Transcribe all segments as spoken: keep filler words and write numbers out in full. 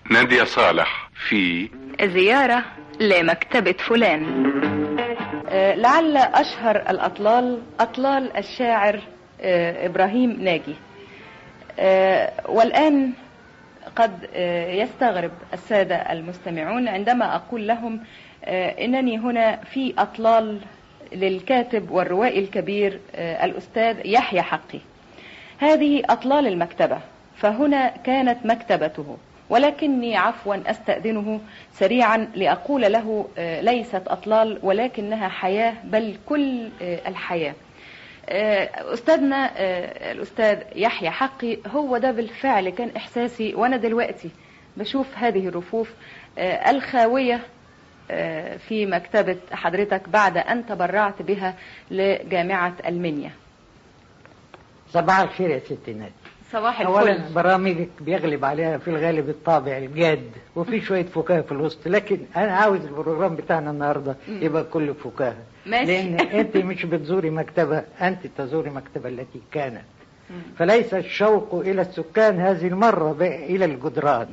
نادية صالح في زيارة لمكتبة فلان. آه لعل أشهر الأطلال أطلال الشاعر آه إبراهيم ناجي. آه والآن قد آه يستغرب السادة المستمعون عندما أقول لهم آه إنني هنا في أطلال للكاتب والروائي الكبير آه الأستاذ يحيى حقي. هذه أطلال المكتبة، فهنا كانت مكتبته، ولكني عفوا أستأذنه سريعا لأقول له ليست أطلال ولكنها حياة، بل كل الحياة. أستاذنا الأستاذ يحيى حقي هو ده بالفعل كان إحساسي وأنا دلوقتي بشوف هذه الرفوف الخاوية في مكتبة حضرتك بعد أن تبرعت بها لجامعة المنيا. صباح الخير يا ستي نادي. صباح الفل. اولا برامجك بيغلب عليها في الغالب الطابع الجاد وفي شويه فكاهه في الوسط، لكن انا عاوز البروجرام بتاعنا النهارده يبقى كله فكاهه، لان انت مش بتزوري مكتبه، انت تزوري مكتبه التي كانت. مم. فليس الشوق الى السكان هذه المره الى الجدران.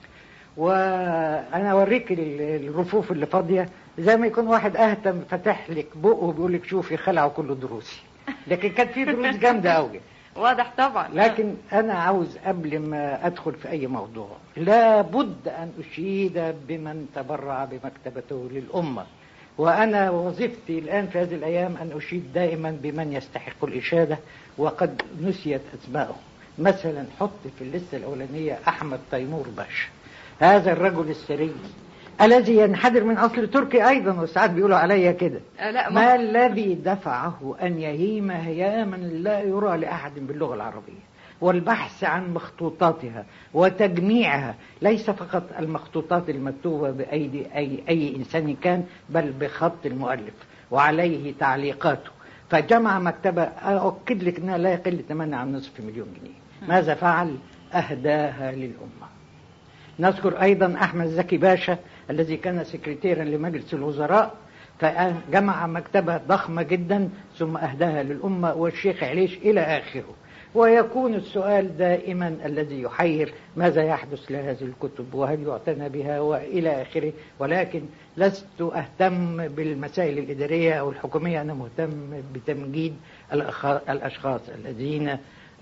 وانا اوريك الرفوف اللي فاضيه زي ما يكون واحد اهتم فتح لك بقه وبيقول لك شوفي خلعوا كل دروسي، لكن كانت في دروس جامده قوي. واضح طبعا. لكن أنا عاوز قبل ما أدخل في أي موضوع لابد أن أشيد بمن تبرع بمكتبته للأمة، وأنا وظيفتي الآن في هذه الأيام أن أشيد دائما بمن يستحق الإشادة وقد نسيت أسماءه. مثلا حط في اللسة الأولانية أحمد تيمور باشا، هذا الرجل الثري الذي ينحدر من أصل تركي أيضا، وساعات بيقولوا عليا كده. ما, ما الذي دفعه أن يهيم هياما لا يرى لأحد باللغة العربية، والبحث عن مخطوطاتها وتجميعها، ليس فقط المخطوطات المكتوبة بأيدي أي, أي إنسان كان، بل بخط المؤلف وعليه تعليقاته، فجمع مكتبة أؤكد لك أنها لا يقل ثمنها عن نصف مليون جنيه. ماذا فعل؟ أهداها للأمة. نذكر أيضا أحمد زكي باشا الذي كان سكرتيرا لمجلس الوزراء، فجمع مكتبة ضخمة جدا ثم أهداها للأمة، والشيخ عليش إلى آخره. ويكون السؤال دائما الذي يحير: ماذا يحدث لهذه الكتب وهل يعتنى بها وإلى آخره. ولكن لست أهتم بالمسائل الإدارية أو الحكومية، أنا مهتم بتمجيد الأشخاص الذين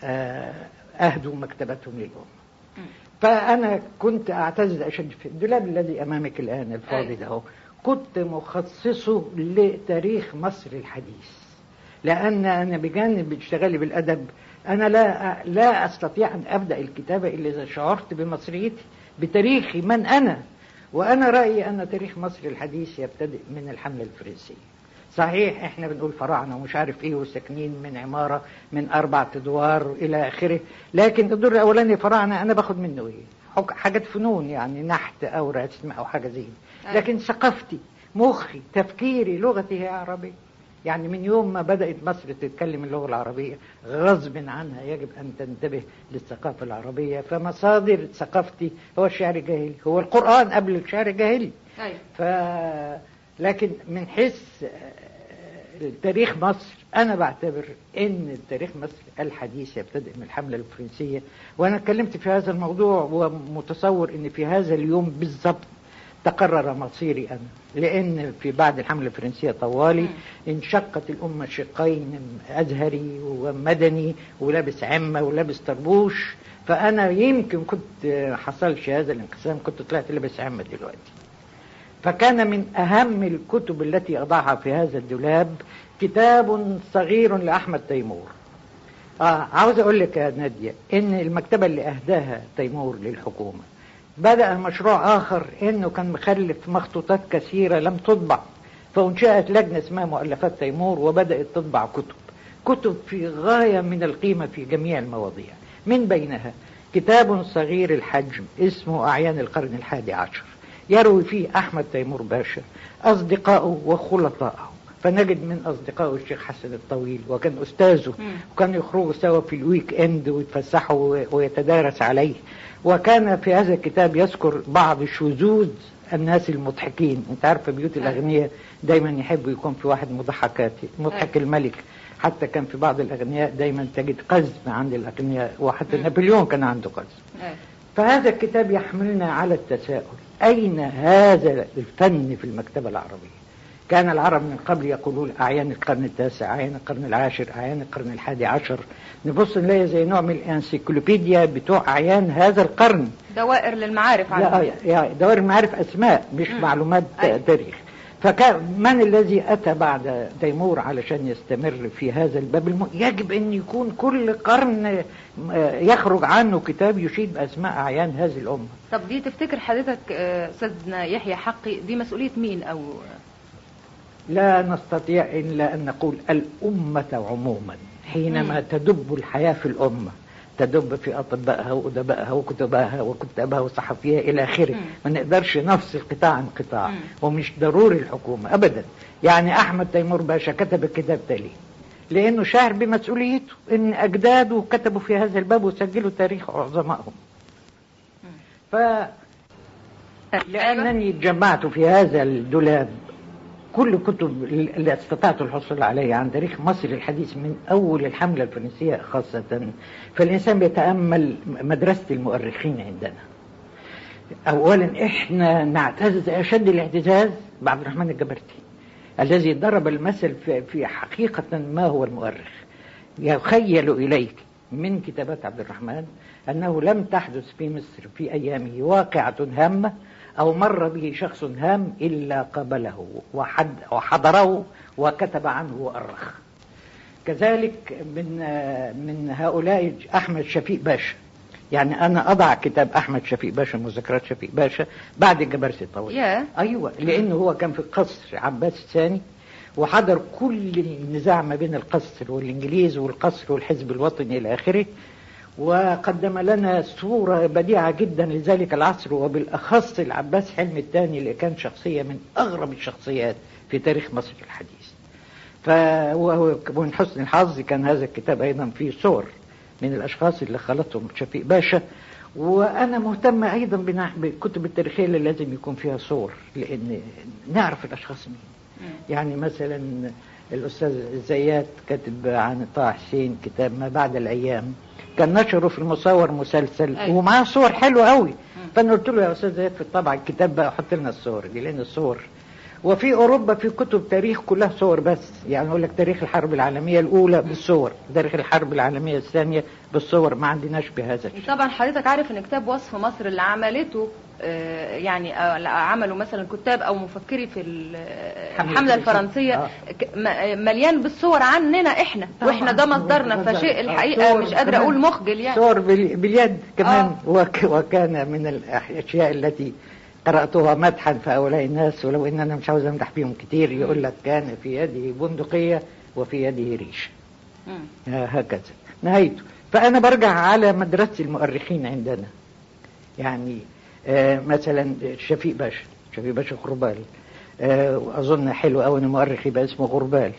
أهدوا مكتبتهم للأمة. فأنا كنت أعتز أشد في الدولاب الذي أمامك الآن الفاضي ده، كنت مخصصه لتاريخ مصر الحديث، لأن أنا بجانب اشتغالي بالأدب أنا لا لا أستطيع أن أبدأ الكتابة إلا إذا شعرت بمصريتي، بتاريخي من أنا. وأنا رأيي أن تاريخ مصر الحديث يبتدئ من الحملة الفرنسية. صحيح احنا بنقول فراعنه ومش عارف ايه وساكنين من عماره من اربع ادوار الى اخره، لكن الدور الاولاني فراعنه انا باخد منه ايه؟ حاجات فنون يعني نحت او رسم او حاجه زي دي، لكن ثقافتي مخي تفكيري لغتي هي عربيه. يعني من يوم ما بدات مصر تتكلم اللغه العربيه غصب عنها يجب ان تنتبه للثقافه العربيه، فمصادر ثقافتي هو الشعر الجاهلي، هو القران قبل الشعر الجاهلي. ف لكن من حيث تاريخ مصر أنا بعتبر أن تاريخ مصر الحديث يبتدئ من الحملة الفرنسية، وأنا اتكلمت في هذا الموضوع ومتصور أن في هذا اليوم بالضبط تقرر مصيري أنا، لأن في بعد الحملة الفرنسية طوالي انشقت الأمة شقين، أزهري ومدني ولابس عمة ولابس طربوش، فأنا يمكن كنت حصلش هذا الانقسام كنت طلعت لابس عمة دلوقتي. فكان من أهم الكتب التي أضعها في هذا الدولاب كتاب صغير لأحمد تيمور. آه عاوز أقول لك يا نادية إن المكتبة اللي أهداها تيمور للحكومة بدأ مشروع آخر، إنه كان مخلف مخطوطات كثيرة لم تطبع، فانشأت لجنة اسمها مؤلفات تيمور وبدأت تطبع كتب كتب في غاية من القيمة في جميع المواضيع، من بينها كتاب صغير الحجم اسمه أعيان القرن الحادي عشر، يروي فيه أحمد تيمور باشا أصدقائه وخلطائه، فنجد من أصدقائه الشيخ حسن الطويل وكان أستاذه، وكان يخرجوا سوا في الويك إند ويتفسحوا ويتدارس عليه. وكان في هذا الكتاب يذكر بعض شذوذ الناس المضحكين. انت عارفه بيوت الأغنياء دايما يحبوا يكون في واحد مضحكات مضحك الملك، حتى كان في بعض الأغنياء دايما تجد قزم عند الأغنياء، وحتى نابليون كان عنده قزم. فهذا الكتاب يحملنا على التساؤل، أين هذا الفن في المكتبة العربية؟ كان العرب من قبل يقولون أعيان القرن التاسع، أعيان القرن العاشر، أعيان القرن الحادي عشر. نبص نلاقي زي نوع من الانسيكلوبيديا بتوع أعيان هذا القرن، دوائر للمعارف. لا يعني دوائر المعارف أسماء مش م. معلومات أي. تاريخ. فكان من الذي أتى بعد تيمور علشان يستمر في هذا الباب الم... يجب أن يكون كل قرن يخرج عنه كتاب يشيد بأسماء أعيان هذه الأمة. طب دي تفتكر حضرتك أستاذنا يحيى حقي دي مسؤولية مين؟ أو لا نستطيع إلا أن نقول الأمة عموما حينما م. تدب الحياة في الأمة، تدب في أطبائها وأدبائها وكتبائها وكتابها وصحفيها إلى آخره. ما نقدرش نفصل قطاع عن قطاع، ومش ضروري الحكومة أبدا. يعني أحمد تيمور باشا كتب الكتاب تالي لأنه شاعر بمسؤوليته إن أجداده كتبوا في هذا الباب وسجلوا تاريخ عظمائهم. ف لأنني جمعت في هذا الدولاب كل كتب اللي استطعت الحصول عليها عن تاريخ مصر الحديث من أول الحملة الفرنسية خاصة. فالإنسان بيتأمل مدرسة المؤرخين عندنا. أولا إحنا نعتز أشد الاعتزاز بعبد الرحمن الجبرتي الذي ضرب المثل في حقيقة ما هو المؤرخ. يخيل إليك من كتابات عبد الرحمن أنه لم تحدث في مصر في أيامه واقعة هامة أو مر به شخص هام إلا قبله وحد وحضره وكتب عنه وأرخ. كذلك من من هؤلاء أحمد شفيق باشا. يعني أنا أضع كتاب أحمد شفيق باشا مذكرات شفيق باشا بعد الجبرتي الطويل. yeah. أيوة، لأنه هو كان في قصر عباس الثاني وحضر كل النزاع ما بين القصر والإنجليز والقصر والحزب الوطني إلى آخره، وقدم لنا صورة بديعة جدا لذلك العصر، وبالأخص العباس حلمي الثاني اللي كان شخصية من أغرب الشخصيات في تاريخ مصر الحديث. فمن حسن الحظ كان هذا الكتاب أيضا فيه صور من الأشخاص اللي خلطهم شفيق باشا. وأنا مهتم أيضا بالكتب التاريخية اللي لازم يكون فيها صور لأن نعرف الأشخاص مين. يعني مثلا الأستاذ زيات كاتب عن طه حسين كتاب ما بعد الأيام، كان نشره في المصور مسلسل أيوة. ومعاه صور حلوة قوي. فأنا قلت له يا أستاذ زياد في الطبع الكتاب بقى حط لنا الصور دي لأن الصور. وفي أوروبا في كتب تاريخ كلها صور بس، يعني أقول لك تاريخ الحرب العالمية الأولى بالصور، تاريخ الحرب العالمية الثانية بالصور، ما عندناش بهذا الشيء. طبعا حضرتك عارف إن كتاب وصف مصر اللي عملته يعني عملوا مثلا كتاب أو مفكري في الحملة الفرنسية آه. مليان بالصور عننا إحنا وإحنا ده مصدرنا، فشيء الحقيقة مش قادرة أقول مخجل يعني. صور باليد كمان آه. وك وكان من الأشياء التي قرأتها مدحا في هؤلاء الناس، ولو إن أنا مش عاوز أمدح بيهم كتير. يقول لك كان في يده بندقية وفي يده ريش، هكذا نهايته. فأنا برجع على مدرسة المؤرخين عندنا. يعني آه مثلا شفيق باشا، شفيق باشا غربال، آه وأظن حلو أوي إن المؤرخ يبقى اسمه غربال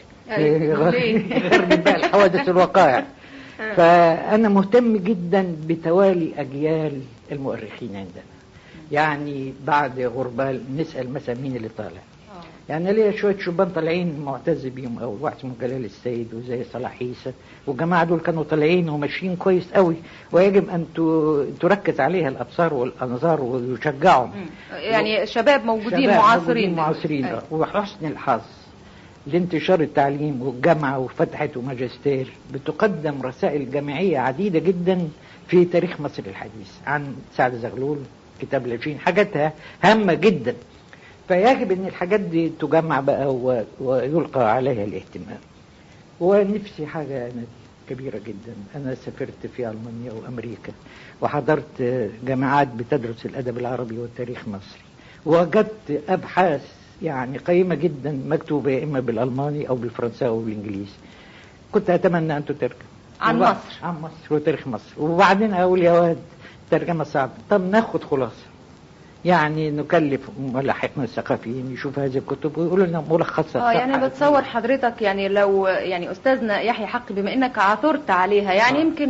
غربال حوادث الوقائع. فأنا مهتم جدا بتوالي أجيال المؤرخين عندنا. يعني بعد غربال نسأل مثلا مين اللي طالع. يعني ليه شوية شبان طالعين معتز بيهم أوي، واحد اسمه جلال السيد وزي صلاح عيسى والجماعة دول كانوا طالعين وماشيين كويس قوي، ويجب أن تركز عليها الأبصار والأنظار ويشجعهم. يعني شباب موجودين شباب معاصرين معاصرين أه. وحسن الحظ لانتشار التعليم والجامعة وفتحت وماجستير بتقدم رسائل جامعية عديدة جدا في تاريخ مصر الحديث عن سعد زغلول، كتاب لاشين، حاجاتها هامة جدا. فيجب ان الحاجات دي تجمع بقى ويلقى عليها الاهتمام. ونفسي حاجة أنا كبيرة جدا، أنا سافرت في ألمانيا وأمريكا وحضرت جامعات بتدرس الأدب العربي والتاريخ المصري، ووجدت أبحاث يعني قيمة جدا مكتوبة إما بالألماني أو بالفرنساوي أو بالإنجليزي. كنت أتمنى أن تترجم عن مصر عن مصر وتاريخ مصر. وبعدين أقول يا واد ترجمة صعبة، طب ناخد خلاصة، يعني نكلف ملاحقنا الثقافيين يشوف هذه الكتب ويقولوا لنا ملخصات. اه يعني بتصور حضرتك يعني لو يعني أستاذنا يحيى حقي بما إنك عثرت عليها يعني آه. يمكن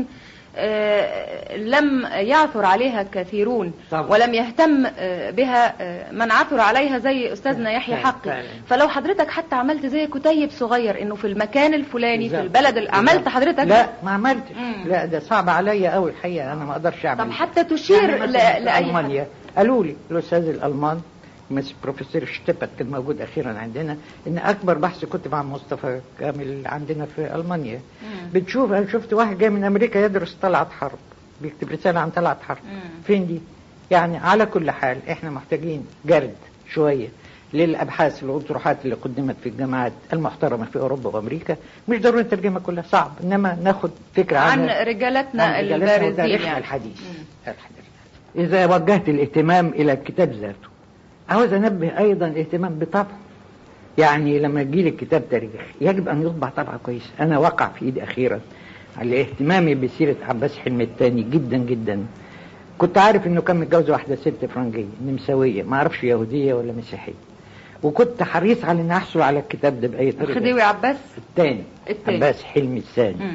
لم يعثر عليها كثيرون طبعا. ولم يهتم بها من عثر عليها زي أستاذنا يحيى حقي. فلو حضرتك حتى عملت زي كتيب صغير إنه في المكان الفلاني في البلد اللي عملت حضرتك. لا ما عملتش. لا ده صعب عليا قوي الحقيقة، أنا ما أقدرش أعمل. طب حتى تشير يعني لأي ألمانيا قالوا لي الأستاذ الألمان مس بروفيسور شتبت كان موجود أخيرا عندنا، إن أكبر بحث كتب عن مصطفى كامل عندنا في ألمانيا. مم. بتشوف أنا شفت واحد جاي من أمريكا يدرس طلعت حرب بيكتب رسالة عن طلعت حرب. مم. فين دي؟ يعني على كل حال إحنا محتاجين جرد شوية للأبحاث والأطروحات اللي قدمت في الجامعات المحترمة في أوروبا وأمريكا. مش ضروري نترجمها كلها، صعب، إنما ناخد فكرة عن رجالتنا البارزين يعني. الحديث. الحديث إذا وجهت الاهتمام إلى الكتاب ذاته، عاوز أنبه أيضا الاهتمام بطبعه. يعني لما يجي لي كتاب تاريخ يجب أن يطبع طبعه كويس. أنا وقع في إيدي أخيرا على اهتمامي بسيرة عباس حلمي الثاني جدا جدا. كنت عارف إنه كان متجوز واحدة ست فرنجية نمساوية، ما أعرفش يهودية ولا مسيحية، وكنت حريص على إن أحصل على الكتاب ده بأي طريقة. خديوي عباس الثاني عباس حلمي الثاني.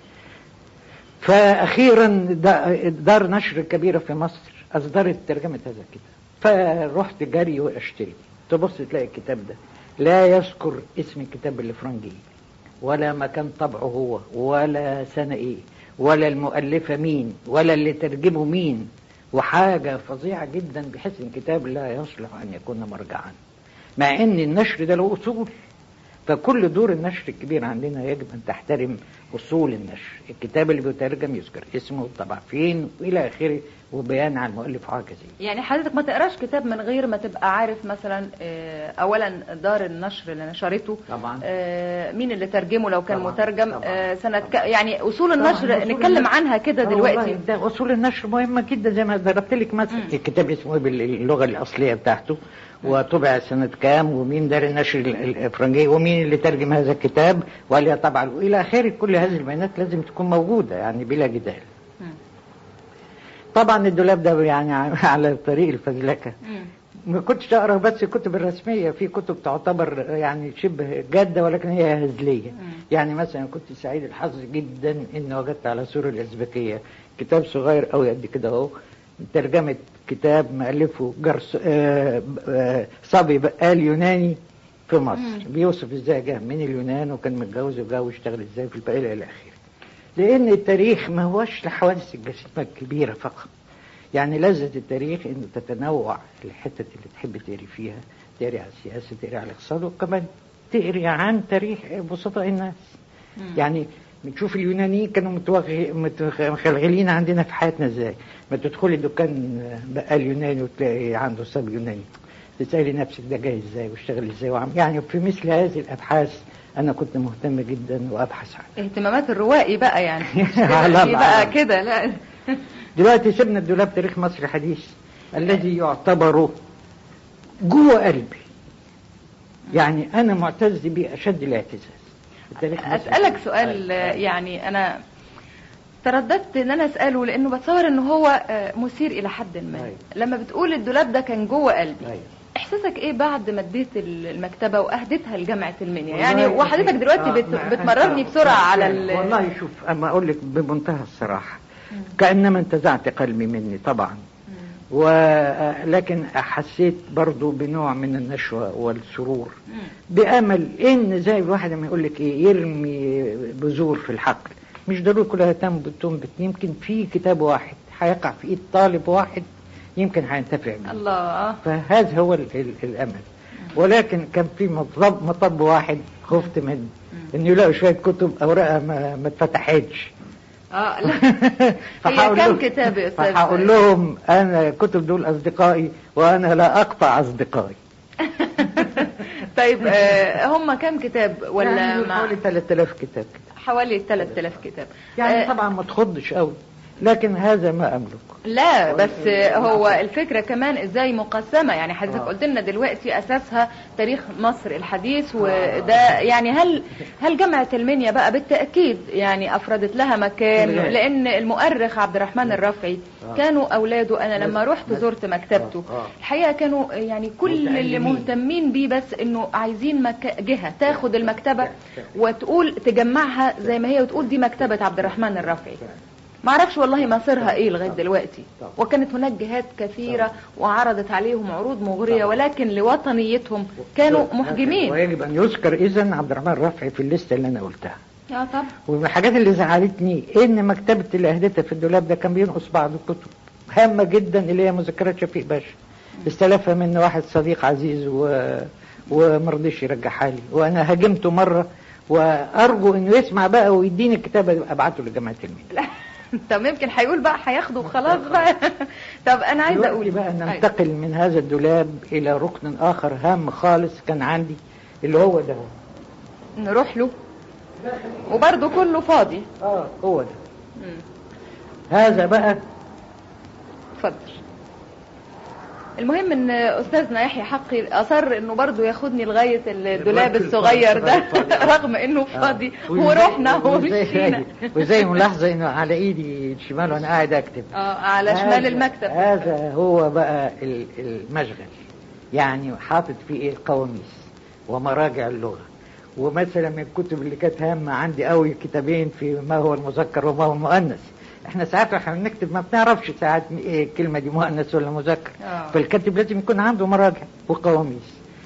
فأخيرا دار نشر كبيرة في مصر أصدرت ترجمة هذا الكتاب، فرحت جري واشتري. تبص تلاقي الكتاب ده لا يذكر اسم الكتاب الفرنجي ولا مكان طبعه هو ولا سنة ايه ولا المؤلفة مين ولا اللي ترجمه مين، وحاجة فظيعة جدا بحيث الكتاب لا يصلح أن يكون مرجعا، مع ان النشر ده له أصول. فكل دور النشر الكبير عندنا يجب أن تحترم أصول النشر. الكتاب اللي بيترجم يذكر اسمه طبع فين وإلى آخره وبيان عن المؤلف وهكذا. يعني حضرتك ما تقراش كتاب من غير ما تبقى عارف مثلا اولا دار النشر اللي نشرته طبعا، مين اللي ترجمه لو كان طبعًا. مترجم طبعًا. سنة ك... يعني اصول النشر طبعًا. نتكلم النشر. عنها كده دلوقتي. ده اصول النشر مهمه جدا زي ما ضربت لك مثلا. م. الكتاب اسمه باللغه الاصليه بتاعته وطبع سنة كام ومين دار النشر الفرنجي ومين اللي ترجم هذا الكتاب وقال طبعا وإلى آخره. كل هذه البيانات لازم تكون موجودة يعني بلا جدال. م. طبعا الدولاب ده يعني على طريق الفزلكة. ما كنتش أقرأ بس الكتب الرسمية، في كتب تعتبر يعني شبه جادة ولكن هي هزلية. م. يعني مثلا كنت سعيد الحظ جدا إن وجدت على سور الأزبكية كتاب صغير قوي قد كده اهو، ترجمة كتاب مؤلفه جرس آه آه صبي بقال يوناني في مصر. مم. بيوصف ازاي جه من اليونان وكان متجوز وجا واشتغل ازاي في البقية الى اخره. لان التاريخ ما هوش لحوادث الجسيمة الكبيرة فقط، يعني لذة التاريخ انه تتنوع الحتة اللي تحب تقري فيها، تقري على السياسة، تقري على الاقتصاد، وكمان تقري عن تاريخ بسطاء الناس. مم. يعني بنشوف اليونانيين كانوا متخلغلين عندنا في حياتنا ازاي. ما تدخلي دكان بقال يوناني وتلاقي عنده صبي يوناني، تسألي نفسك ده جاي ازاي واشتغل ازاي وعم. يعني في مثل هذه الابحاث انا كنت مهتم جدا وابحث عنها. اهتمامات الروائي بقى يعني مش بقى كده لا. دلوقتي سيبنا الدولاب تاريخ مصر الحديث الذي يعتبر جوه قلبي، يعني انا معتز به اشد الاعتزاز. أسألك سؤال يعني أنا ترددت ان انا اساله لانه بتصور ان هو مثير الى حد ما. أيوة. لما بتقول الدولاب ده كان جوه قلبي. أيوة. احساسك ايه بعد ما اديت المكتبه واهدتها لجامعه المنيا؟ يعني وحضرتك دلوقتي بت... بتمررني بسرعه على ال... والله شوف اما اقول لك بمنتهى الصراحه كانما انتزعت قلبي مني طبعا، ولكن حسيت برضو بنوع من النشوة والسرور مم. بأمل إن زي الواحد ما يقول لك إيه يرمي بذور في الحقل، مش ضروري كلها تنبت، يمكن في كتاب واحد هيقع في إيد طالب واحد يمكن هينتفع منه. الله. فهذا هو ال ال الأمل. ولكن كان في مطلب مطب واحد خفت منه، إنه يلاقوا شوية كتب أوراقها ما, ما اتفتحتش. اه لا هي كم كتاب يا استاذ؟ هقول لهم انا كتب دول اصدقائي وانا لا اقطع اصدقائي. طيب آه هم كم كتاب ولا يعني حوالي ثلاثة آلاف كتاب كده. حوالي ثلاثة آلاف كتاب يعني آه طبعا ما تخضش قوي لكن هذا ما املك. لا بس هو الفكرة كمان ازاي مقسمة، يعني حضرتك قلت لنا دلوقتي اساسها تاريخ مصر الحديث وده يعني هل هل جامعة المنيا بقى بالتأكيد يعني افردت لها مكان، لان المؤرخ عبد الرحمن الرافعي كانوا اولاده انا لما رحت زرت مكتبته الحقيقة كانوا يعني كل اللي مهتمين بيه بس انه عايزين مك... جهة تاخد المكتبة وتقول تجمعها زي ما هي وتقول دي مكتبة عبد الرحمن الرافعي. ما اعرفش والله مصيرها ايه لغايه دلوقتي. وكانت هناك جهات كثيره وعرضت عليهم عروض مغريه، ولكن لوطنيتهم كانوا محجمين. ويجب ان يذكر اذا عبد الرحمن رفعي في الليسته اللي انا قلتها. اه طبعا. ومن الحاجات اللي زعلتني ان مكتبه اللي اهدتها في الدولاب ده كان بينقص بعض الكتب هامه جدا، اللي هي مذكرات شفيق باشا، استلفها من واحد صديق عزيز و... ومرضيش يرجعها لي، وانا هاجمته مره، وارجو انه يسمع بقى ويديني الكتاب ابعته لجماعه الميل. طب يمكن هيقول بقى هياخده وخلاص بقى. طب انا عايزه اقول بقى ننتقل من هذا الدولاب الى ركن اخر هام خالص كان عندي، اللي هو ده. نروح له وبرضه كله فاضي. اه هو ده. مم. هذا بقى. اتفضل. المهم ان استاذنا يحيى حقي اصر انه برضه ياخدني لغايه الدولاب الصغير ده رغم انه فاضي، ورحنا ومشينا. وزي ملاحظه انه على ايدي الشمال وانا قاعد اكتب. اه على شمال المكتب. هذا هو بقى المشغل، يعني حاطط فيه ايه؟ قواميس ومراجع اللغه. ومثلا من الكتب اللي كانت هامه عندي قوي كتابين في ما هو المذكر وما هو المؤنث. احنا ساعات احنا بنكتب ما بنعرفش ساعات ايه الكلمه دي مؤنث ولا مذكر، فالكاتب لازم يكون عنده مراجع وقواميس.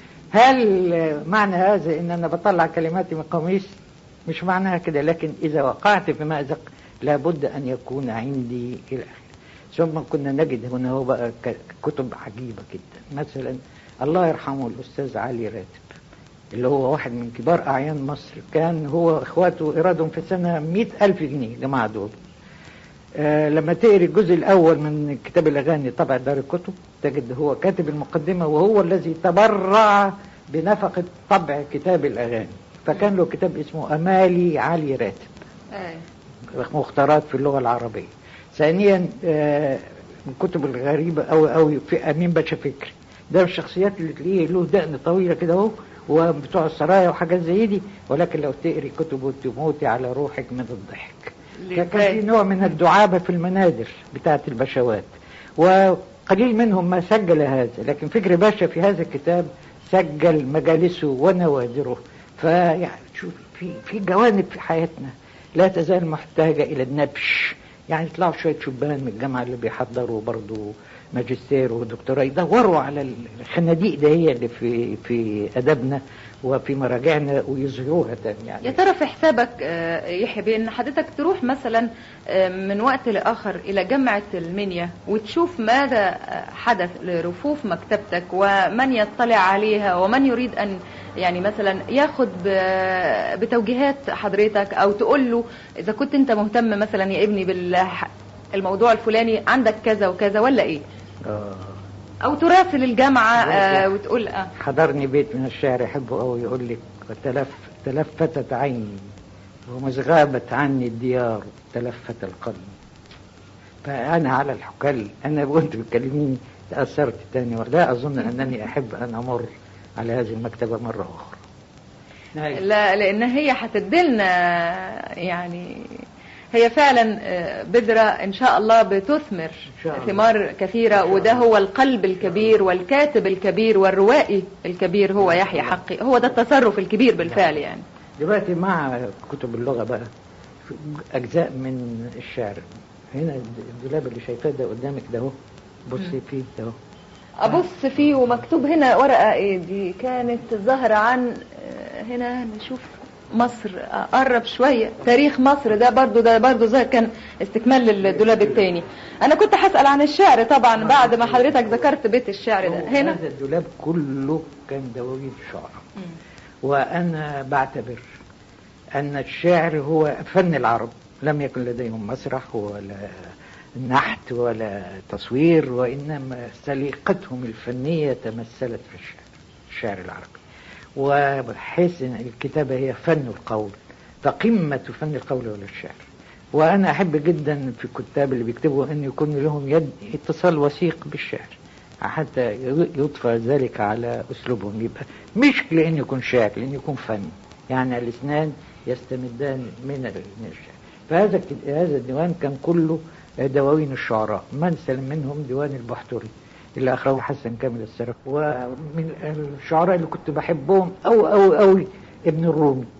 هل معنى هذا ان انا بطلع كلماتي من قواميس؟ مش معناها كده، لكن اذا وقعت في مأزق لابد ان يكون عندي الى اخره. ثم كنا نجد هنا هو بقى كتب عجيبه جدا. مثلا الله يرحمه الاستاذ علي راتب، اللي هو واحد من كبار اعيان مصر، كان هو اخواته ايرادهم في السنه مئة ألف جنيه جماعه دول. آه لما تقري الجزء الأول من كتاب الأغاني طبع دار الكتب تجد هو كاتب المقدمة، وهو الذي تبرع بنفقة طبع كتاب الأغاني. فكان له كتاب اسمه أمالي علي راتب، مختارات في اللغة العربية. ثانيا آه من الكتب الغريبة أوي أوي في أمين باشا فكري، ده من الشخصيات اللي تلاقيه له دقن طويلة كده اهو، وبتوع السرايا وحاجات زي دي، ولكن لو تقري كتبه تموتي على روحك من الضحك. كان في نوع من الدعابة في المنادر بتاعت البشوات، وقليل منهم ما سجل هذا، لكن فكري باشا في هذا الكتاب سجل مجالسه ونوادره. فيعني شوف في في جوانب في حياتنا لا تزال محتاجة إلى النبش. يعني يطلعوا شوية شبان من الجامعة اللي بيحضروا برضو ماجستير ودكتوراه يدوروا على الخناديق ده هي اللي في في أدبنا وفي مراجعنا ويظهروها تاني. يعني يا ترى في حسابك يحيى بان حضرتك تروح مثلا من وقت لآخر إلى جامعة المنيا وتشوف ماذا حدث لرفوف مكتبتك ومن يطلع عليها ومن يريد أن يعني مثلا ياخد بتوجيهات حضرتك، أو تقول له إذا كنت أنت مهتم مثلا يا ابني بالموضوع الفلاني عندك كذا وكذا ولا إيه؟ آه. أو تراسل الجامعة آه وتقول آه. حضرني بيت من الشعر يحبه أو يقول لك تلف تلفتت عيني ومش غابت عني الديار تلفت القلب. فأنا على الحكال أنا وأنت بتكلميني تأثرت تاني، ولا أظن أنني أحب أن أمر على هذه المكتبة مرة أخرى. لا لأن هي هتدلنا يعني هي فعلا بذرة إن شاء الله بتثمر ثمار كثيرة، وده هو القلب الكبير والكاتب الكبير والروائي الكبير هو يحيى حقي، هو ده التصرف الكبير بالفعل. يعني دلوقتي مع كتب اللغة بقى أجزاء من الشعر. هنا الدولاب اللي شايفاه ده قدامك ده اهو، بصي فيه ده اهو، أبص فيه ومكتوب هنا ورقة إيه دي كانت ظاهرة عن هنا نشوف مصر، قرب شوية تاريخ مصر ده برضو ده برضو زي كان استكمال للدولاب الثاني. أنا كنت هسأل عن الشعر طبعا بعد ما حضرتك ذكرت بيت الشعر ده. هنا هذا الدولاب كله كان دواوين شعر، وأنا بعتبر أن الشعر هو فن العرب، لم يكن لديهم مسرح ولا نحت ولا تصوير، وإنما سليقتهم الفنية تمثلت في الشعر الشعر العربي. وبحيث ان الكتابة هي فن القول، فقمة فن القول ولا الشعر. وانا احب جدا في الكتاب اللي بيكتبوا ان يكون لهم يد اتصال وثيق بالشعر حتى يضفى ذلك على اسلوبهم، يبقى مش لان يكون شعر لان يكون فن، يعني الاثنان يستمدان من الشعر. فهذا هذا الديوان كان كله دواوين الشعراء، مثلا منهم ديوان البحتري اللي أخرجه حسن كامل السرف. ومن الشعراء اللي كنت بحبهم أو أو أوي ابن الرومي،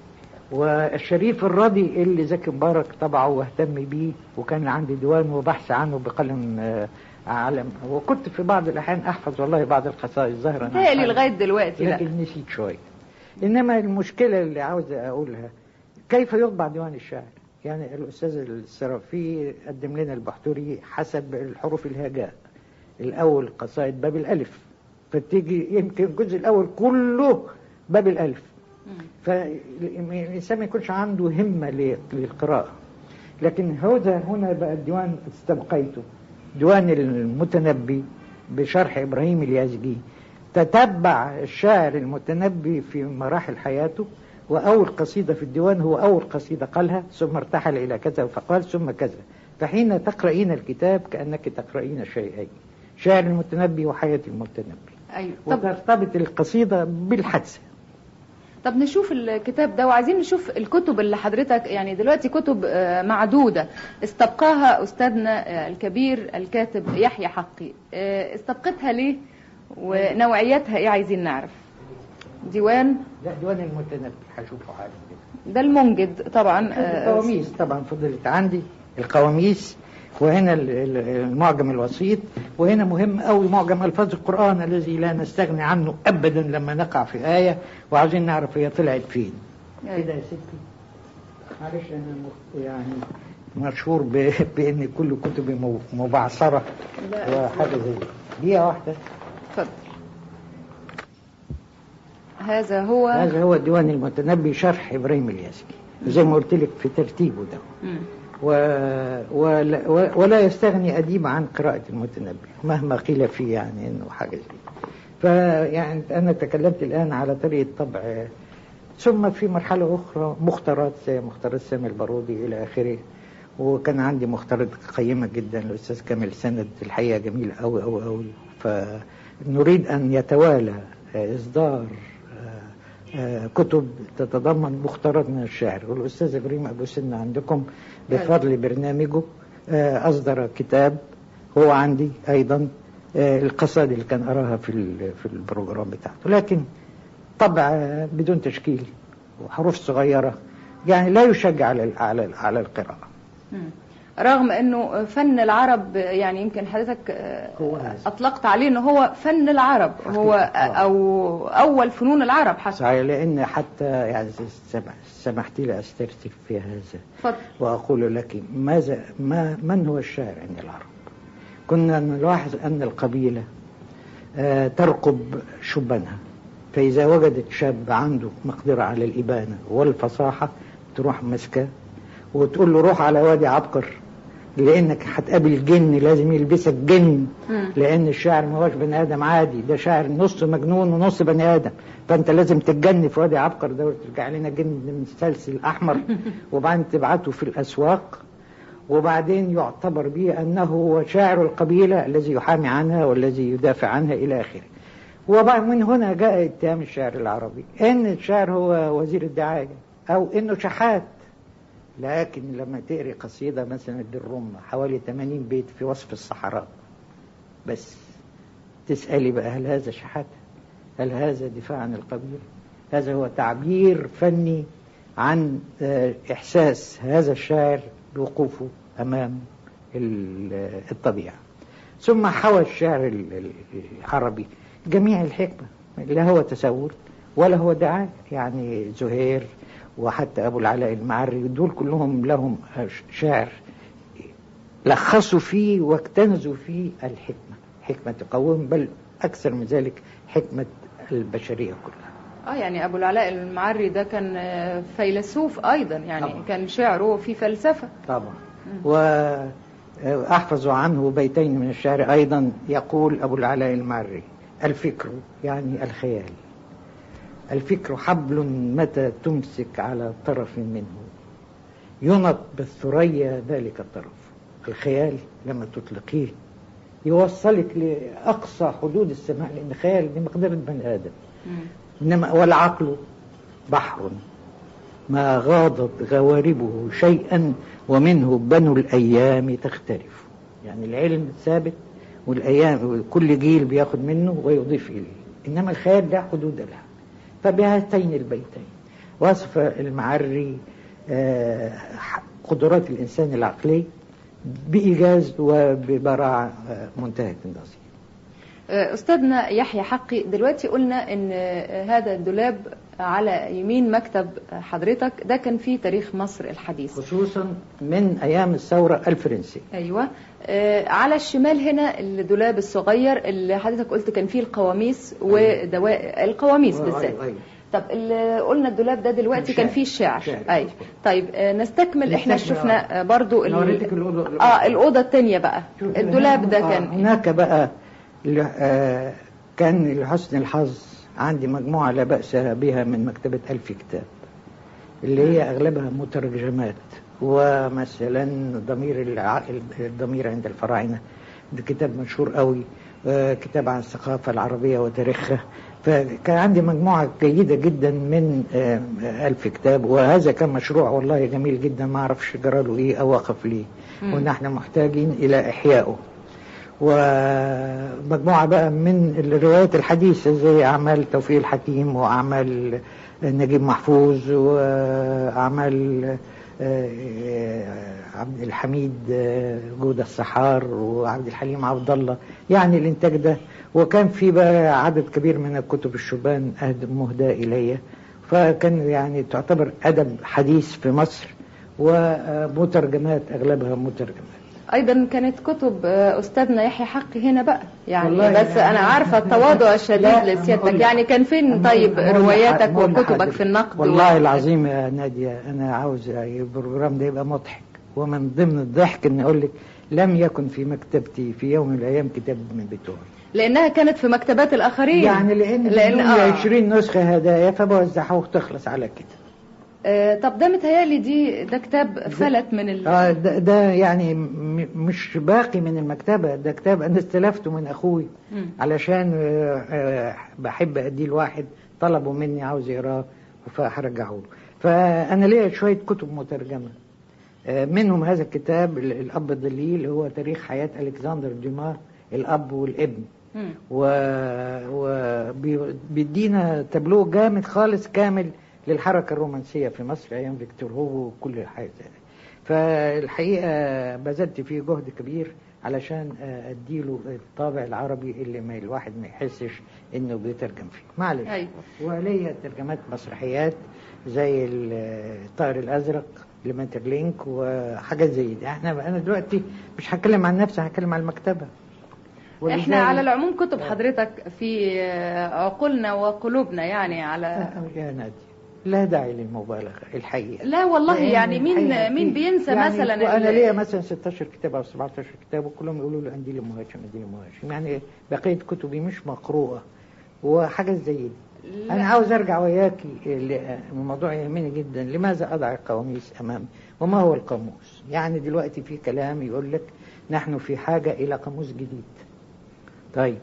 والشريف الراضي اللي زكي مبارك طبعه واهتم بيه، وكان عندي ديوان وبحث عنه بقلم علم، وكنت في بعض الأحيان أحفظ والله بعض القصائد ظاهرة تهيألي لغاية دلوقتي لكن لا. نسيت شوية. إنما المشكلة اللي عاوز أقولها كيف يطبع ديوان الشعر؟ يعني الأستاذ السرافي قدم لنا البحتوري حسب الحروف الهجاء، الأول قصائد باب الألف، فتيجي يمكن الجزء الأول كله باب الألف، فالإنسان ما يكونش عنده همة للقراءة. لكن هذا هنا بقى الديوان استبقيته، ديوان المتنبي بشرح إبراهيم اليازجي، تتبع الشاعر المتنبي في مراحل حياته، وأول قصيدة في الديوان هو أول قصيدة قالها، ثم ارتحل إلى كذا فقال ثم كذا. فحين تقرأين الكتاب كأنك تقرأين شيئين، شاعر المتنبي وحياة المتنبي. أيوة. وترتبط القصيدة بالحدث. طب نشوف الكتاب ده، وعايزين نشوف الكتب اللي حضرتك يعني دلوقتي كتب معدودة استبقاها أستاذنا الكبير الكاتب يحيى حقي، استبقتها ليه ونوعيتها ايه؟ عايزين نعرف. ديوان لا ديوان المتنبي هشوفه حالا كده. ده المنجد طبعا. القواميس طبعا فضلت عندي القواميس، وهنا المعجم الوسيط، وهنا مهم قوي معجم الفاظ القرآن الذي لا نستغني عنه ابدا لما نقع في آية وعاوزين نعرف هي طلعت فين. كده يا ستي معلش انا يعني مشهور بان كل كتبي مبعثرة وحاجة زي دقيقة واحدة. اتفضل. هذا هو هذا هو ديوان المتنبي شرح إبراهيم اليازجي زي ما قلت لك في ترتيبه ده. و... ولا... ولا يستغني أديب عن قراءة المتنبي مهما قيل فيه، يعني إنه حاجة زي. فيعني أنا تكلمت الآن على طريقة طبع، ثم في مرحلة أخرى مختارات زي مختارات سامي البارودي إلى آخره، وكان عندي مختارات قيمة جدا الأستاذ كامل سند، الحقيقة جميلة أوي أوي أوي. فنريد أن يتوالى إصدار كتب تتضمن مختارات من الشعر، والأستاذ إبراهيم أبو سنة عندكم بفضل برنامجه أصدر كتاب، هو عندي أيضا القصائد اللي كان أراها في في البروجرام بتاعته، لكن طبع بدون تشكيل وحروف صغيرة، يعني لا يشجع على على على القراءة. رغم انه فن العرب يعني يمكن حضرتك اطلقت عليه انه هو فن العرب، هو او اول فنون العرب حتى. صحيح، لان حتى يعني سمحتي لي استرسل في هذا. فضل. واقول لك ماذا ما من هو الشاعر عند العرب؟ كنا نلاحظ ان القبيله ترقب شبانها، فاذا وجدت شاب عنده مقدره على الابانه والفصاحه تروح مسكه وتقول له روح على وادي عبقر، لانك هتقابل جن لازم يلبسك جن، لان الشاعر ما هوش بني ادم عادي، ده شاعر نص مجنون ونص بني ادم، فانت لازم تتجن في وادي عبقر ده وترجع لنا جن من سلسل احمر، وبعدين تبعته في الاسواق، وبعدين يعتبر به انه هو شاعر القبيله الذي يحامي عنها والذي يدافع عنها الى اخره. وبعد من هنا جاء اتهام الشعر العربي ان الشاعر هو وزير الدعايه او انه شحات. لكن لما تقري قصيدة مثلا الدرمة حوالي ثمانين بيت في وصف الصحراء بس، تسألي بقى هل هذا شحاتة؟ هل هذا دفاع عن القبيلة؟ هذا هو تعبير فني عن إحساس هذا الشاعر بوقوفه أمام الطبيعة. ثم حوى الشعر العربي جميع الحكمة، لا هو تسول ولا هو دعاء، يعني زهير وحتى أبو العلاء المعري دول كلهم لهم شعر لخصوا فيه واكتنزوا فيه الحكمة، حكمة تقوم، بل أكثر من ذلك حكمة البشرية كلها. آه يعني أبو العلاء المعري ده كان فيلسوف أيضا، يعني طبعا. كان شعره في فلسفة طبعا. وأحفظ عنه بيتين من الشعر أيضا، يقول أبو العلاء المعري: الفكر يعني الخيال، الفكر حبل متى تمسك على طرف منه ينط بالثريا ذلك الطرف. الخيال لما تطلقيه يوصلك لأقصى حدود السماء، لأن خيال دي مقدرة بني آدم. إنما والعقل بحر ما غاضت غواربه شيئا ومنه بنو الأيام تختلف. يعني العلم ثابت والأيام كل جيل بياخد منه ويضيف إليه، إنما الخيال ده حدود لها. فبهاتين البيتين وصف المعري قدرات الإنسان العقلي بإيجاز وببراعة منتهى النظير. أستاذنا يحيى حقي، دلوقتي قلنا إن هذا الدولاب على يمين مكتب حضرتك ده كان فيه تاريخ مصر الحديث، خصوصا من أيام الثورة الفرنسية. أيوة. على الشمال هنا الدولاب الصغير اللي حضرتك قلت كان فيه القواميس ودواء القواميس بالذات. طب اللي قلنا الدولاب ده دلوقتي كان فيه الشعر. اي طيب نستكمل. احنا شفنا برضو ال... اه الأوضة الثانية بقى الدولاب ده كان هناك بقى آه كان لحسن الحظ عندي مجموعة لا بأس بها من مكتبة ألف كتاب اللي هي أغلبها مترجمات، ومثلا ضمير العقل الضمير عند الفراعنة ده كتاب مشهور قوي، آه كتاب عن الثقافة العربية وتاريخها. فكان عندي مجموعة جيدة جدا من آه ألف كتاب، وهذا كان مشروع والله جميل جدا، ما أعرفش جراله إيه أو وقف ليه، ونحن محتاجين إلى إحيائه. ومجموعة بقى من الروايات الحديثة زي أعمال توفيق الحكيم وأعمال نجيب محفوظ وأعمال عبد الحميد جودة السحار وعبد الحليم عبد الله، يعني الإنتاج ده. وكان في بقى عدد كبير من الكتب الشبان مهداة إلي، فكان يعني تعتبر أدب حديث في مصر، ومترجمات أغلبها مترجمات. ايضا كانت كتب استاذنا يحيى حقي هنا بقى يعني، بس يعني انا عارفه التواضع الشديد لسيادتك، يعني كان فين طيب رواياتك وكتبك في النقد؟ والله العظيم يا نادية انا عاوز البروجرام ده يبقى مضحك، ومن ضمن الضحك اني اقول لك لم يكن في مكتبتي في يوم من الايام كتاب من بتوعي، لانها كانت في مكتبات الاخرين، يعني لان لان آه. عشرين نسخه هدايا فبوزعها وتخلص على كده. آه طب ده متهيألي دي ده كتاب فلت من ال آه ده, ده يعني مش باقي من المكتبة، ده كتاب أنا استلفته من أخوي م. علشان آه آه بحب أديه لواحد طلبوا مني عاوز يقراه فهرجعه له. فأنا ليا شوية كتب مترجمة، آه منهم هذا الكتاب الأب الضليل هو تاريخ حياة ألكسندر ديما الأب والابن، وبيدينا تابلوه جامد خالص كامل للحركة الرومانسية في مصر أيام فيكتور هوغو وكل حاجة. فالحقيقة بذلت فيه جهد كبير علشان أديله الطابع العربي اللي ما الواحد ما يحسش إنه بيترجم فيه. معلش. أيوة. وليا ترجمات مسرحيات زي الطائر الأزرق لمنترلينك وحاجات زي دي. احنا أنا دلوقتي مش هتكلم عن نفسي، هتكلم عن المكتبة. احنا على العموم كتب حضرتك في عقولنا وقلوبنا يعني على يا نادي لا داعي للمبالغة الحقيقة. لا والله يعني مين مين بينسى يعني مثلا. وأنا ليا مثلا ستاشر كتاب أو سبعتاشر كتاب وكلهم يقولوا لي أندي لي مهاجم أندي لي مهاجم، يعني بقية كتبي مش مقروءة وحاجة زي دي. أنا عاوز أرجع وياكي الموضوع يهمني جدا، لماذا أضع القواميس أمامي وما هو القاموس؟ يعني دلوقتي في كلام يقول لك نحن في حاجة إلى قاموس جديد. طيب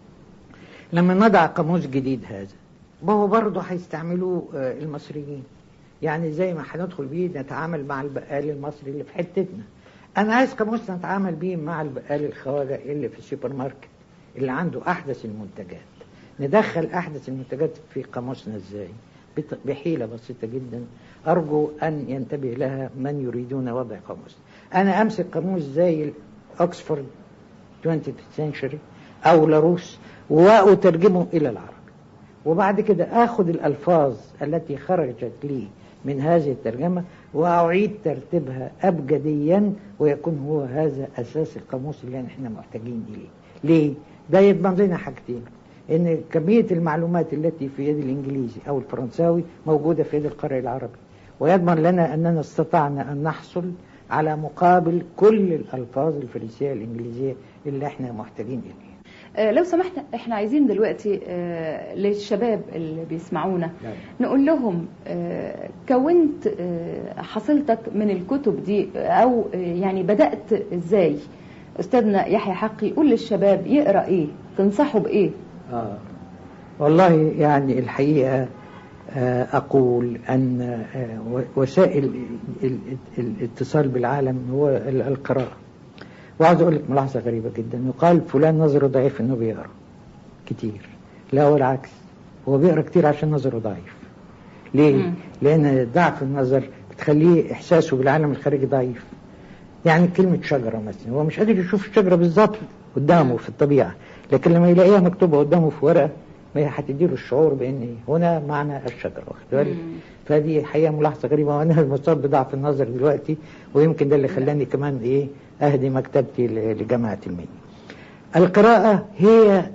لما نضع قاموس جديد هذا وهو برضه هيستعملوه المصريين، يعني زي ما هندخل بيه نتعامل مع البقال المصري اللي في حتتنا. انا عايز قاموس نتعامل بيه مع البقال الخواجه اللي في السوبر ماركت اللي عنده احدث المنتجات. ندخل احدث المنتجات في قاموسنا ازاي؟ بحيله بسيطه جدا ارجو ان ينتبه لها من يريدون وضع قاموس. انا امسك قاموس زي اوكسفورد twentieth century او لاروس واترجمه الى العربي، وبعد كده اخذ الالفاظ التي خرجت لي من هذه الترجمة واعيد ترتيبها ابجديا، ويكون هو هذا اساس القاموس اللي احنا محتاجين اليه. ليه؟ ده يضمن لنا حاجتين، ان كمية المعلومات التي في يد الانجليزي او الفرنساوي موجودة في يد القارئ العربي، ويضمن لنا اننا استطعنا ان نحصل على مقابل كل الالفاظ الفرنسية الانجليزية اللي احنا محتاجين اليه. لو سمحت احنا عايزين دلوقتي اه للشباب اللي بيسمعونا نقول لهم اه كونت اه حصيلتك من الكتب دي او يعني بدأت ازاي؟ استاذنا يحيى حقي يقول للشباب يقرأ ايه؟ تنصحه بايه؟ آه. والله يعني الحقيقة أقول أن وسائل الاتصال بالعالم هو القراءة. وعاوز أقول لك ملاحظة غريبة جدا، يقال فلان نظره ضعيف إنه بيقرأ كتير. لا، هو العكس، هو بيقرأ كتير عشان نظره ضعيف. ليه؟ مم. لأن ضعف النظر بتخليه إحساسه بالعالم الخارجي ضعيف. يعني كلمة شجرة مثلا، هو مش قادر يشوف الشجرة بالظبط قدامه مم. في الطبيعة، لكن لما يلاقيها مكتوبة قدامه في ورقة ما هي هتديله الشعور بأن هنا معنى الشجرة، واخد بالك؟ فدي حقيقة ملاحظة غريبة، وأنا مصاب بضعف النظر دلوقتي، ويمكن ده اللي خلاني كمان إيه أهدي مكتبتي لجامعة المنيا. القراءة هي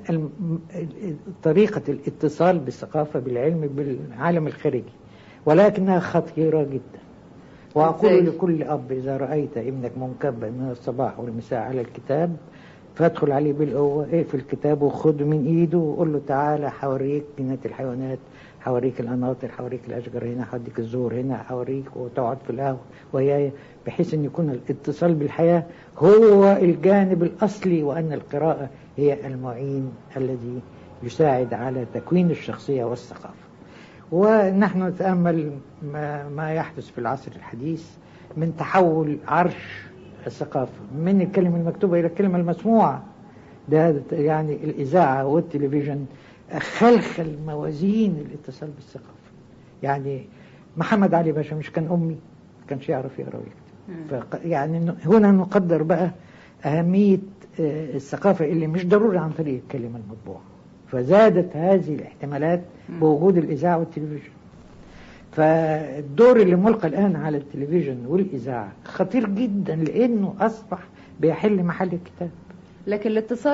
طريقة الاتصال بالثقافة بالعلم بالعالم الخارجي، ولكنها خطيرة جدا. وأقول لكل أب إذا رأيت ابنك منكبا من الصباح والمساء على الكتاب فادخل عليه بالقوة، اقفل الكتاب وخد من إيده وقول له تعالى حوريك جنينة الحيوانات، حوريك القناطر، حوريك الأشجار هنا، حوريك الزهور هنا، حوريك، وتقعد في القهوة وياي، بحيث أن يكون الاتصال بالحياة هو الجانب الأصلي، وأن القراءة هي المعين الذي يساعد على تكوين الشخصية والثقافة. ونحن نتأمل ما, ما يحدث في العصر الحديث من تحول عرش الثقافة من الكلمة المكتوبة إلى الكلمة المسموعة. ده يعني الإذاعة والتلفزيون خلخل موازين الاتصال بالثقافة. يعني محمد علي باشا مش كان أمي، كانش يعرف يقرأ ويكتب. يعني هنا نقدر بقى أهمية الثقافة اللي مش ضروري عن طريق الكلمة المطبوعة، فزادت هذه الاحتمالات بوجود الإذاعة والتلفزيون. فالدور اللي ملقى الآن على التلفزيون والإذاعة خطير جدا، لأنه أصبح بيحل محل الكتاب. لكن الاتصال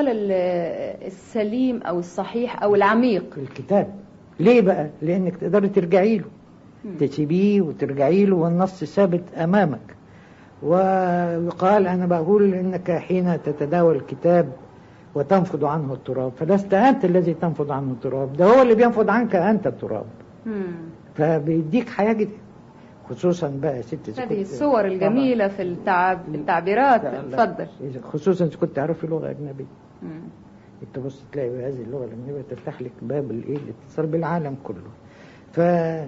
السليم أو الصحيح أو العميق الكتاب ليه بقى؟ لأنك تقدر ترجعي له، تسيبيه وترجعي له والنص ثابت أمامك. ويقال أنا بقول إنك حين تتداول الكتاب وتنفض عنه التراب فلست أنت الذي تنفض عنه التراب، ده هو اللي بينفض عنك أنت التراب. مم. فبيديك حياة جديدة، خصوصا بقى ست هذه الصور الجميلة في التعب التعبيرات. اتفضل. خصوصا إذا كنت تعرفي لغة أجنبية، انت بص تلاقي هذه اللغة الأجنبية تفتح لك باب الايه الاتصال بالعالم كله. ف...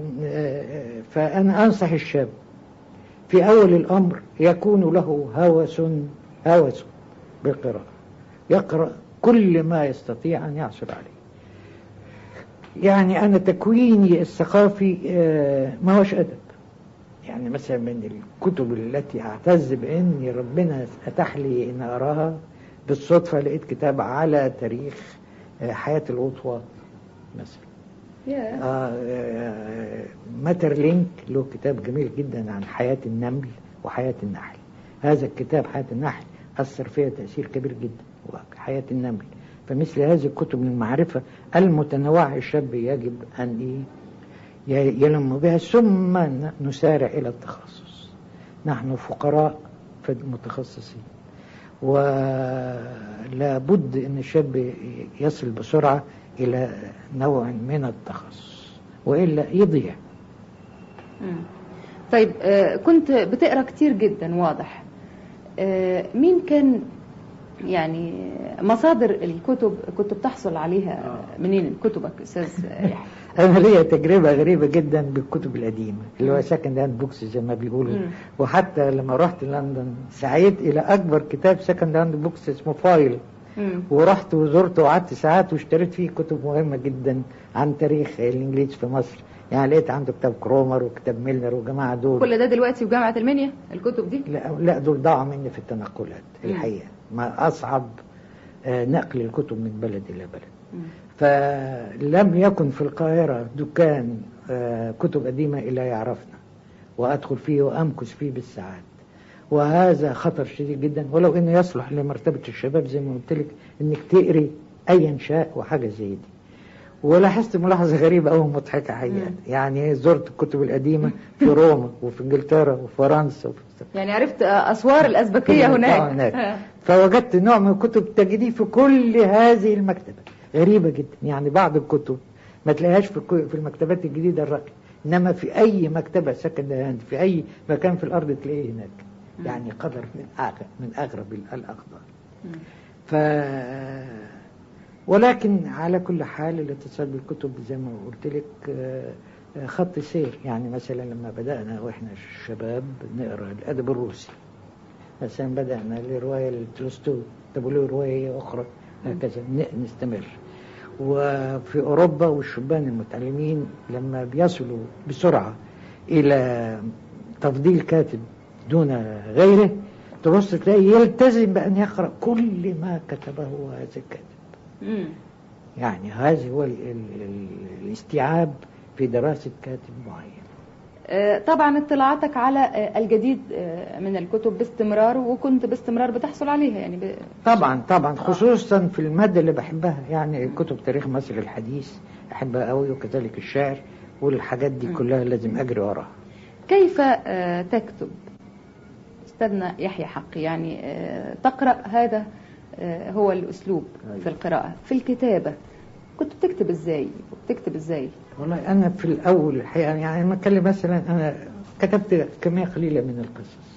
فأنا أنصح الشاب في أول الأمر يكون له هوس هوس بالقراءة، يقرأ كل ما يستطيع أن يعثر عليه. يعني أنا تكويني الثقافي ما هوش أدب. يعني مثلا من الكتب التي أعتز بأن ربنا أتاح لي أن أراها بالصدفة، لقيت كتاب على تاريخ حياة الأطواط مثلا. yeah. آه ماترلينك له كتاب جميل جدا عن حياة النمل وحياة النحل. هذا الكتاب حياة النحل أثر فيها تأثير كبير جدا، وحياة النمل. فمثل هذه الكتب من المعرفة المتنوعة الشاب يجب أن يلم بها، ثم نسارع إلى التخصص. نحن فقراء متخصصين، ولا بد أن الشاب يصل بسرعة إلى نوع من التخصص وإلا يضيع. طيب كنت بتقرأ كتير جدا واضح، مين كان يعني مصادر الكتب كنت بتحصل عليها منين كتبك أستاذ يحيى؟ أنا ليا تجربة غريبة جدا بالكتب القديمة اللي هو سكند هاند بوكس زي ما بيقولوا. مم. وحتى لما رحت لندن سعيت إلى أكبر كتاب سكند هاند بوكس اسمه فايل. مم. ورحت وزرت وقعدت ساعات واشتريت فيه كتب مهمة جدا عن تاريخ الإنجليز في مصر. يعني لقيت عنده كتاب كرومر وكتاب ميلنر وجماعة دول. كل ده دلوقتي في جامعة المنيا الكتب دي؟ لا, لا دول ضاعوا مني في التنقلات الحقيقة. ما أصعب نقل الكتب من بلد إلى بلد. مم. فلم يكن في القاهرة دكان كتب قديمة إلا يعرفنا، وأدخل فيه وأمكث فيه بالساعات. وهذا خطر شديد جدا، ولو إنه يصلح لمرتبة الشباب زي ما قلت لك إنك تقري أي إنشاء وحاجة زي دي. ولاحظت ملاحظة غريبة أو مضحكة حقيقة. يعني زرت الكتب القديمة في روما وفي إنجلترا وفرنسا وفي يعني عرفت أسوار الأزبكية هناك. هناك. فوجدت نوع من الكتب تجديه في كل هذه المكتبات. غريبة جدا. يعني بعض الكتب ما تلاقيهاش في في المكتبات الجديدة الراقية، إنما في أي مكتبة سكند هاند في أي مكان في الأرض تلاقيه هناك. يعني قدر من أغرب من أغرب الأقدار. ف ولكن على كل حال الاتصال بالكتب زي ما قلت لك خط سير. يعني مثلا لما بدأنا وإحنا الشباب نقرأ الأدب الروسي مثلا، بدأنا لرواية لتولستوي، طب له رواية أخرى هكذا نستمر. وفي أوروبا والشبان المتعلمين لما بيصلوا بسرعة إلى تفضيل كاتب دون غيره تبص تلاقي يلتزم بأن يقرأ كل ما كتبه هذا الكاتب. يعني هذا هو ال ال ال الاستيعاب في دراسة كاتب معين. طبعا اطلاعاتك على الجديد من الكتب باستمرار، وكنت باستمرار بتحصل عليها يعني ب... طبعا طبعا خصوصا في المادة اللي بحبها، يعني كتب تاريخ مصر الحديث أحبها قوي، وكذلك الشعر والحاجات دي كلها لازم أجري وراها. كيف تكتب أستاذنا يحيى حقي؟ يعني تقرأ، هذا هو الأسلوب في القراءة. في الكتابة كنت بتكتب ازاي وبتكتب ازاي؟ والله انا في الاول الحقيقه يعني لما اتكلم مثلا انا كتبت كميه قليله من القصص،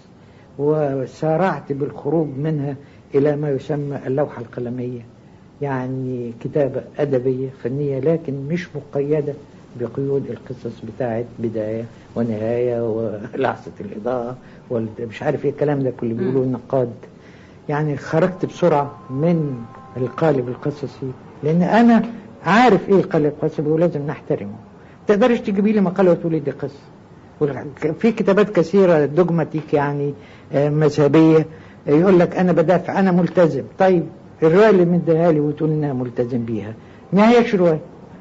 وسارعت بالخروج منها الى ما يسمى اللوحه القلميه، يعني كتابه ادبيه فنيه لكن مش مقيده بقيود القصص بتاعت بدايه ونهايه ولحظه الاضاءه ومش عارف ايه الكلام ده كله بيقولوا النقاد. يعني خرجت بسرعه من القالب القصصي، لان انا عارف ايه القالب القصصي ولازم نحترمه. تقدرش تجيبي لي مقاله وتقولي دي قصه. في كتابات كثيره دوجماتيك يعني مذهبيه يقول لك انا بدافع انا ملتزم. طيب الروايه اللي مديها لي وتقول انها ملتزم بيها ما هيش روايه.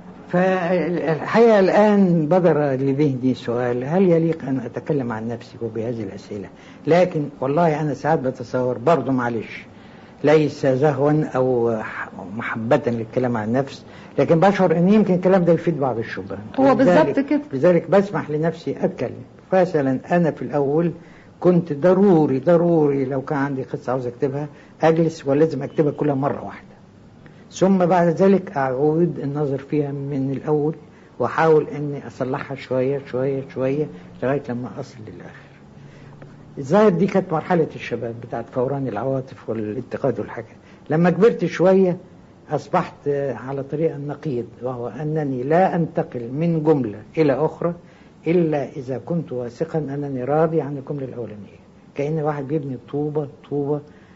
فالحقيقه الان بدر لذهني سؤال، هل يليق ان اتكلم عن نفسي وبهذه الاسئله؟ لكن والله انا ساعات بتصور برضه معلش ليس زهوا او محبه للكلام عن النفس، لكن بشعر ان يمكن الكلام ده يفيد بعض الشبان. هو بالظبط كده. لذلك بسمح لنفسي اتكلم. مثلا انا في الاول كنت ضروري ضروري لو كان عندي قصه عاوز اكتبها اجلس ولازم اكتبها كلها مره واحده، ثم بعد ذلك اعود النظر فيها من الاول واحاول اني اصلحها شويه شويه شويه لغايه لما اصل للاخر. الظاهر دي كانت مرحله الشباب بتاعت فوران العواطف والانتقاد والحاجات. لما كبرت شويه أصبحت على طريق النقيض، وهو أنني لا أنتقل من جملة إلى أخرى إلا إذا كنت واثقا أنني راضي عن الجملة الأولانية، كأن واحد بيبني طوبة طوبة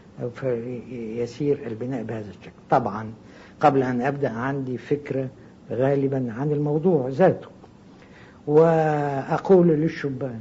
فيسير البناء بهذا الشكل. طبعا قبل أن أبدأ عندي فكرة غالبا عن الموضوع ذاته، وأقول للشبان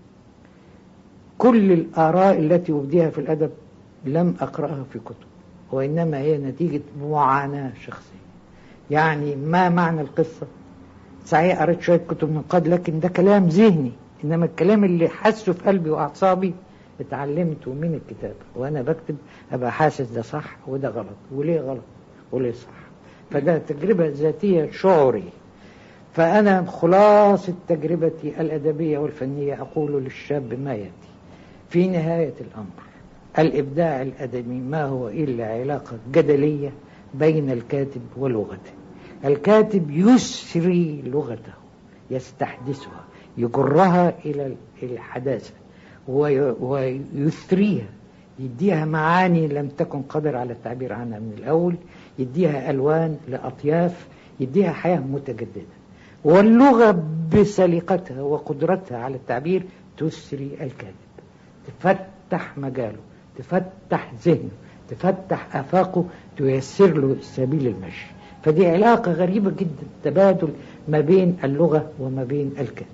كل الآراء التي أبديها في الأدب لم أقرأها في كتب، وإنما هي نتيجة معاناة شخصية. يعني ما معنى القصة؟ صحيح قريت شوية كتب من قبل لكن ده كلام ذهني، إنما الكلام اللي حسه في قلبي وأعصابي اتعلمته من الكتاب، وأنا بكتب أبقى حاسس ده صح وده غلط وليه غلط وليه صح. فده تجربة ذاتية شعوري. فأنا خلاصة تجربتي الأدبية والفنية أقول للشاب ما يأتي في نهاية الأمر: الإبداع الأدبي ما هو إلا علاقة جدلية بين الكاتب ولغته. الكاتب يسري لغته، يستحدثها، يجرها إلى الحداثة ويثريها، يديها معاني لم تكن قادر على التعبير عنها من الأول، يديها ألوان لأطياف، يديها حياة متجددة. واللغة بسليقتها وقدرتها على التعبير تسري الكاتب، تفتح مجاله، تفتح ذهنه، تفتح آفاقه، تيسر له سبيل المشي. فدي علاقة غريبة جدا، تبادل ما بين اللغة وما بين الكاتب.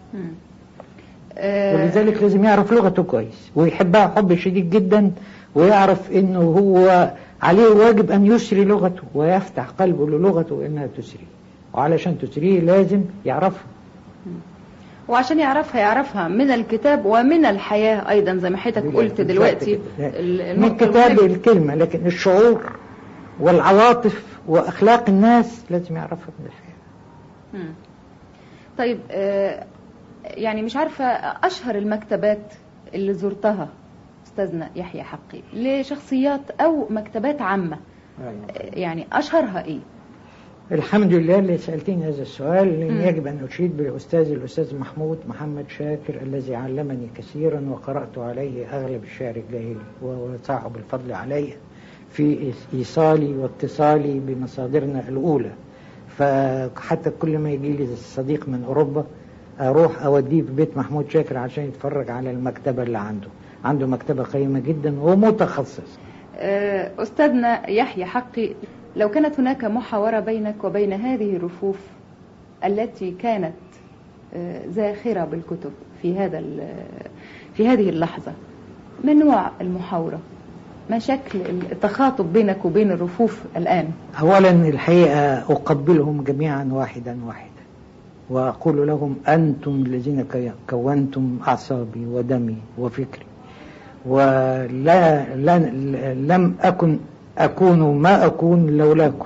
أه ولذلك لازم يعرف لغته كويس ويحبها حب شديد جدا، ويعرف انه هو عليه واجب ان يسري لغته ويفتح قلبه للغته انها تسري، وعلشان تسريه لازم يعرفها. وعشان يعرفها يعرفها من الكتاب ومن الحياة أيضا زي ما حضرتك قلت دلوقتي. من الكتاب الكلمة، لكن الشعور والعواطف وأخلاق الناس لازم يعرفها من الحياة. مم. طيب آه يعني مش عارفة أشهر المكتبات اللي زرتها أستاذنا يحيى حقي لشخصيات أو مكتبات عامة، آه يعني أشهرها إيه؟ الحمد لله اللي سألتني هذا السؤال، لأن يجب أن أشيد بالأستاذ الأستاذ محمود محمد شاكر الذي علمني كثيرا وقرأت عليه أغلب الشعر الجاهلي، وهو صاحب الفضل علي في إيصالي واتصالي بمصادرنا الأولى. فحتى كل ما يجي لي صديق من أوروبا أروح أوديه في بيت محمود شاكر عشان يتفرج على المكتبة اللي عنده. عنده مكتبة قيمة جدا ومتخصص. أستاذنا يحيى حقي، لو كانت هناك محاورة بينك وبين هذه الرفوف التي كانت زاخرة بالكتب في هذا في هذه اللحظة، ما نوع المحاورة؟ ما شكل التخاطب بينك وبين الرفوف الآن؟ أولا الحقيقة أقبلهم جميعا واحدا واحدا وأقول لهم أنتم الذين كونتم أعصابي ودمي وفكري، ولا لم أكن أكون ما أكون لولاكم،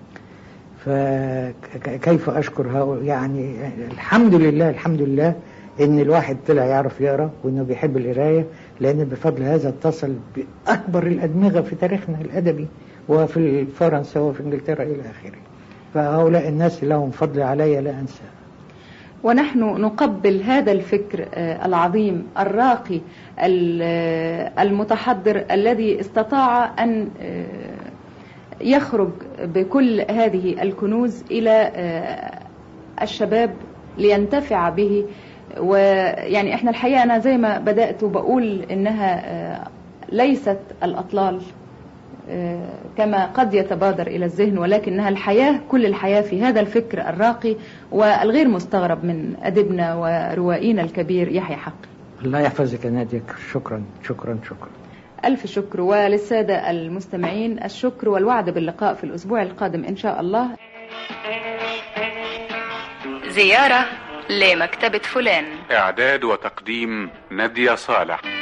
فكيف أشكر هؤلاء؟ يعني الحمد لله الحمد لله إن الواحد طلع يعرف يقرأ وإنه بيحب القراية، لأن بفضل هذا اتصل بأكبر الأدمغة في تاريخنا الأدبي وفي فرنسا وفي إنجلترا إلى آخره. فهؤلاء الناس لهم فضل علي لا أنسى. ونحن نقبل هذا الفكر العظيم الراقي المتحضر الذي استطاع أن يخرج بكل هذه الكنوز إلى الشباب لينتفع به. ويعني احنا الحقيقة أنا زي ما بدأت وبقول إنها ليست الأطلال كما قد يتبادر إلى الذهن، ولكنها الحياة، كل الحياة في هذا الفكر الراقي والغير مستغرب من أدبنا وروائينا الكبير يحيى حقي. الله يحفظك يا نادية. شكرا شكرا شكرا ألف شكر. وللسادة المستمعين الشكر والوعد باللقاء في الأسبوع القادم إن شاء الله. زيارة لمكتبة فلان، إعداد وتقديم نادية صالح.